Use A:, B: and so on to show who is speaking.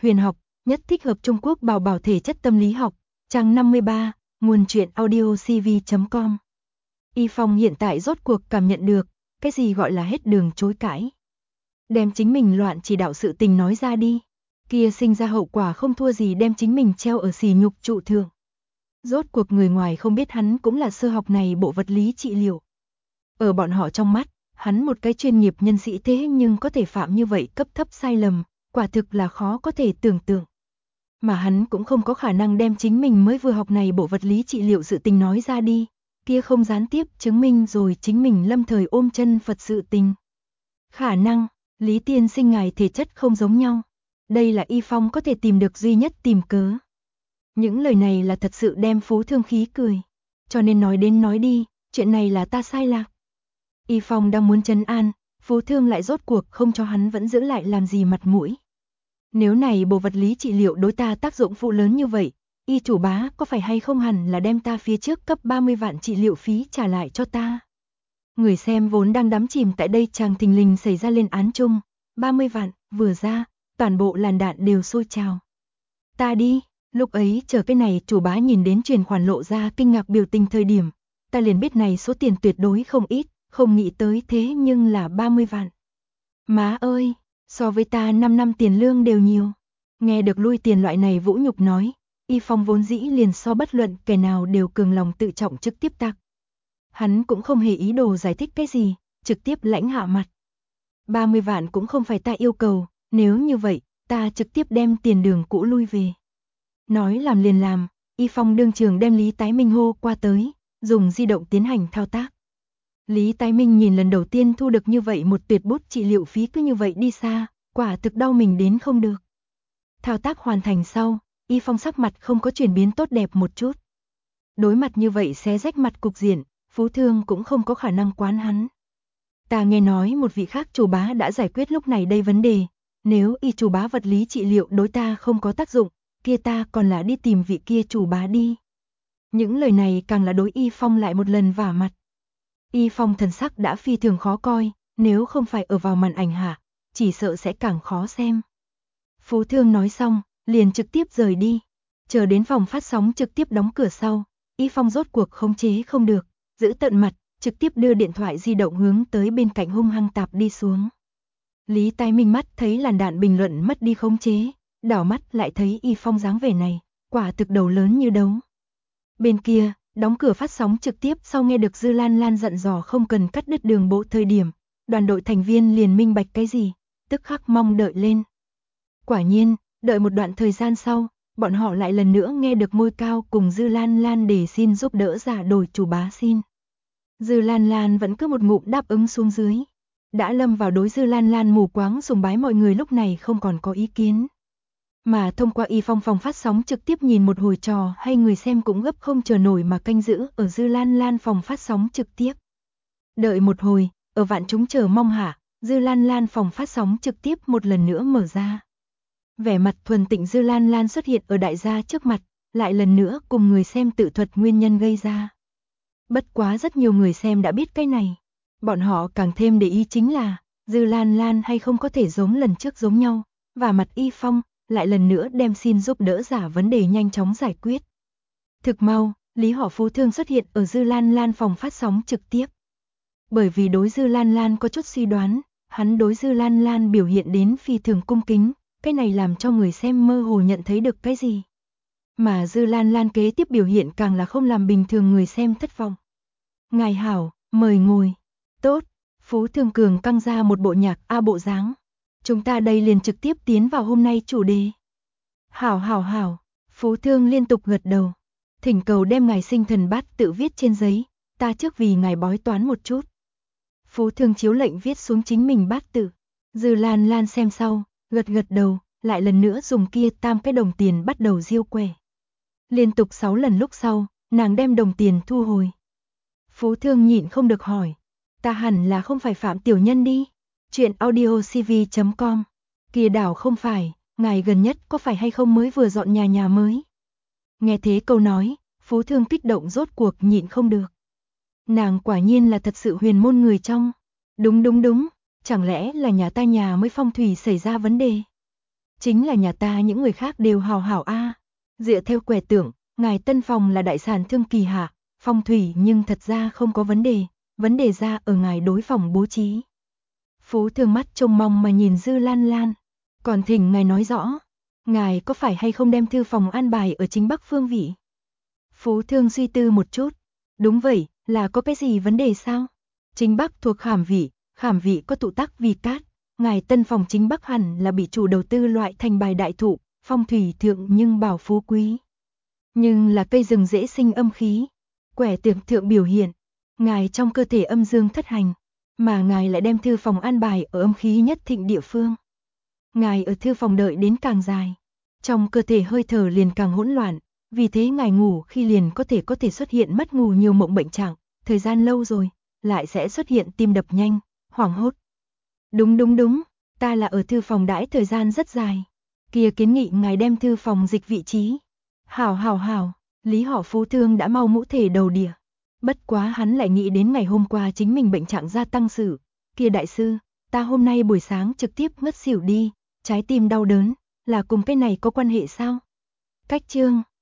A: huyền học, nhất thích hợp Trung Quốc bảo bảo thể chất tâm lý học, trang 53, nguồn truyện audio cv.com. Y Phong hiện tại rốt cuộc cảm nhận được, cái gì gọi là hết đường chối cãi. Đem chính mình loạn chỉ đạo sự tình nói ra đi, kia sinh ra hậu quả không thua gì đem chính mình treo ở sỉ nhục trụ thượng. Rốt cuộc người ngoài không biết hắn cũng là sơ học này bộ vật lý trị liệu. Ở bọn họ trong mắt, hắn một cái chuyên nghiệp nhân sĩ thế nhưng có thể phạm như vậy cấp thấp sai lầm, quả thực là khó có thể tưởng tượng. Mà hắn cũng không có khả năng đem chính mình mới vừa học này bộ vật lý trị liệu sự tình nói ra đi, kia không gián tiếp chứng minh rồi chính mình lâm thời ôm chân Phật sự tình. Khả năng, Lý tiên sinh ngài thể chất không giống nhau. Đây là Y Phong có thể tìm được duy nhất tìm cớ. Những lời này là thật sự đem Phú Thương khí cười. Cho nên nói đến nói đi, chuyện này là ta sai lạc. Y Phong đang muốn trấn an, Phú Thương lại rốt cuộc không cho hắn vẫn giữ lại làm gì mặt mũi. Nếu này bộ vật lý trị liệu đối ta tác dụng phụ lớn như vậy, Y chủ bá có phải hay không hẳn là đem ta phía trước cấp 30 vạn trị liệu phí trả lại cho ta. Người xem vốn đang đắm chìm tại đây chàng thình lình xảy ra lên án chung, 30 vạn, vừa ra, toàn bộ làn đạn đều sôi trào. Ta đi, lúc ấy chờ cái này chủ bá nhìn đến truyền khoản lộ ra kinh ngạc biểu tình thời điểm, ta liền biết này số tiền tuyệt đối không ít, không nghĩ tới thế nhưng là 30 vạn. Má ơi, so với ta 5 năm tiền lương đều nhiều. Nghe được lui tiền loại này vũ nhục nói, Y Phong vốn dĩ liền so bất luận kẻ nào đều cường lòng tự trọng trực tiếp tạc. Hắn cũng không hề ý đồ giải thích cái gì, trực tiếp lãnh hạ mặt. 30 vạn cũng không phải ta yêu cầu, nếu như vậy, ta trực tiếp đem tiền đường cũ lui về. Nói làm liền làm, Y Phong đương trường đem Lý Tái Minh hô qua tới, dùng di động tiến hành thao tác. Lý Tái Minh nhìn lần đầu tiên thu được như vậy một tuyệt bút trị liệu phí cứ như vậy đi xa, quả thực đau mình đến không được. Thao tác hoàn thành sau, Y Phong sắc mặt không có chuyển biến tốt đẹp một chút. Đối mặt như vậy xé rách mặt cục diện, Phú Thương cũng không có khả năng quán hắn. Ta nghe nói một vị khác chủ bá đã giải quyết lúc này đây vấn đề, nếu Y chủ bá vật lý trị liệu đối ta không có tác dụng, kia ta còn là đi tìm vị kia chủ bá đi. Những lời này càng là đối Y Phong lại một lần vả mặt. Y Phong thần sắc đã phi thường khó coi, nếu không phải ở vào màn ảnh hạ, chỉ sợ sẽ càng khó xem. Phú Thương nói xong, liền trực tiếp rời đi. Chờ đến phòng phát sóng trực tiếp đóng cửa sau, Y Phong rốt cuộc khống chế không được, giữ tận mặt, trực tiếp đưa điện thoại di động hướng tới bên cạnh hung hăng tạp đi xuống. Lý Tái Minh mắt thấy làn đạn bình luận mất đi khống chế, đảo mắt lại thấy Y Phong dáng vẻ này, quả thực đầu lớn như đấu. Bên kia, đóng cửa phát sóng trực tiếp sau nghe được Dư Lan Lan dặn dò không cần cắt đứt đường bộ thời điểm, đoàn đội thành viên liền minh bạch cái gì, tức khắc mong đợi lên. Quả nhiên, đợi một đoạn thời gian sau, bọn họ lại lần nữa nghe được Ngôi Cao cùng Dư Lan Lan để xin giúp đỡ giả đổi chủ bá xin. Dư Lan Lan vẫn cứ một ngụm đáp ứng xuống dưới. Đã lâm vào đối Dư Lan Lan mù quáng sùng bái mọi người lúc này không còn có ý kiến. Mà thông qua Y Phong phòng phát sóng trực tiếp nhìn một hồi trò hay người xem cũng gấp không chờ nổi mà canh giữ ở Dư Lan Lan phòng phát sóng trực tiếp. Đợi một hồi, ở vạn chúng chờ mong hạ, Dư Lan Lan phòng phát sóng trực tiếp một lần nữa mở ra. Vẻ mặt thuần tịnh Dư Lan Lan xuất hiện ở đại gia trước mặt, lại lần nữa cùng người xem tự thuật nguyên nhân gây ra. Bất quá rất nhiều người xem đã biết cái này. Bọn họ càng thêm để ý chính là, Dư Lan Lan hay không có thể giống lần trước giống nhau, và mặt Y Phong, lại lần nữa đem xin giúp đỡ giả vấn đề nhanh chóng giải quyết. Thực mau, Lý Họ Phú Thương xuất hiện ở Dư Lan Lan phòng phát sóng trực tiếp. Bởi vì đối Dư Lan Lan có chút suy đoán, hắn đối Dư Lan Lan biểu hiện đến phi thường cung kính, cái này làm cho người xem mơ hồ nhận thấy được cái gì. Mà Dư Lan Lan kế tiếp biểu hiện càng là không làm bình thường người xem thất vọng. Ngài hảo, mời ngồi. Tốt, Phú Thương Cường căng ra một bộ nhạc bộ dáng. Chúng ta đây liền trực tiếp tiến vào hôm nay chủ đề. Hảo hảo hảo, Phú Thương liên tục gật đầu. Thỉnh cầu đem ngài sinh thần bát tự viết trên giấy, ta trước vì ngài bói toán một chút. Phú Thương chiếu lệnh viết xuống chính mình bát tự. Dư Lan Lan xem sau, gật gật đầu, lại lần nữa dùng kia tam cái đồng tiền bắt đầu diêu quẻ. Liên tục 6 lần lúc sau, nàng đem đồng tiền thu hồi. Phú Thương nhịn không được hỏi, ta hẳn là không phải Phạm Tiểu Nhân đi. Chuyện audio cv.com. Kia đảo không phải, ngài gần nhất có phải hay không mới vừa dọn nhà mới. Nghe thế câu nói, Phú Thương kích động rốt cuộc nhịn không được. Nàng quả nhiên là thật sự huyền môn người trong. Đúng, chẳng lẽ là nhà ta nhà mới phong thủy xảy ra vấn đề. Chính là nhà ta những người khác đều hào hảo a. Dựa theo quẻ tượng, ngài tân phòng là đại sản thương kỳ hạ, phong thủy nhưng thật ra không có vấn đề ra ở ngài đối phòng bố trí. Phú Thương mắt trông mong mà nhìn Dư Lan Lan, còn thỉnh ngài nói rõ, ngài có phải hay không đem thư phòng an bài ở chính bắc phương vị? Phú Thương suy tư một chút, đúng vậy, là có cái gì vấn đề sao? Chính bắc thuộc khảm vị có tụ tắc vì cát, ngài tân phòng chính bắc hẳn là bị chủ đầu tư loại thành bài đại thụ, phong thủy thượng nhưng bảo phú quý. Nhưng là cây rừng dễ sinh âm khí, quẻ tượng thượng biểu hiện, ngài trong cơ thể âm dương thất hành, mà ngài lại đem thư phòng an bài ở âm khí nhất thịnh địa phương. Ngài ở thư phòng đợi đến càng dài, trong cơ thể hơi thở liền càng hỗn loạn, vì thế ngài ngủ khi liền có thể xuất hiện mất ngủ nhiều mộng bệnh trạng, thời gian lâu rồi, lại sẽ xuất hiện tim đập nhanh, hoảng hốt. Đúng, ta là ở thư phòng đãi thời gian rất dài. Kia kiến nghị ngài đem thư phòng dịch vị trí. Hảo, Lý Họ Phú Thương đã mau mũ thể đầu đìa. Bất quá hắn lại nghĩ đến ngày hôm qua chính mình bệnh trạng gia tăng sự. Kia đại sư, ta hôm nay buổi sáng trực tiếp ngất xỉu đi, trái tim đau đớn, là cùng cái này có quan hệ sao? Cách chương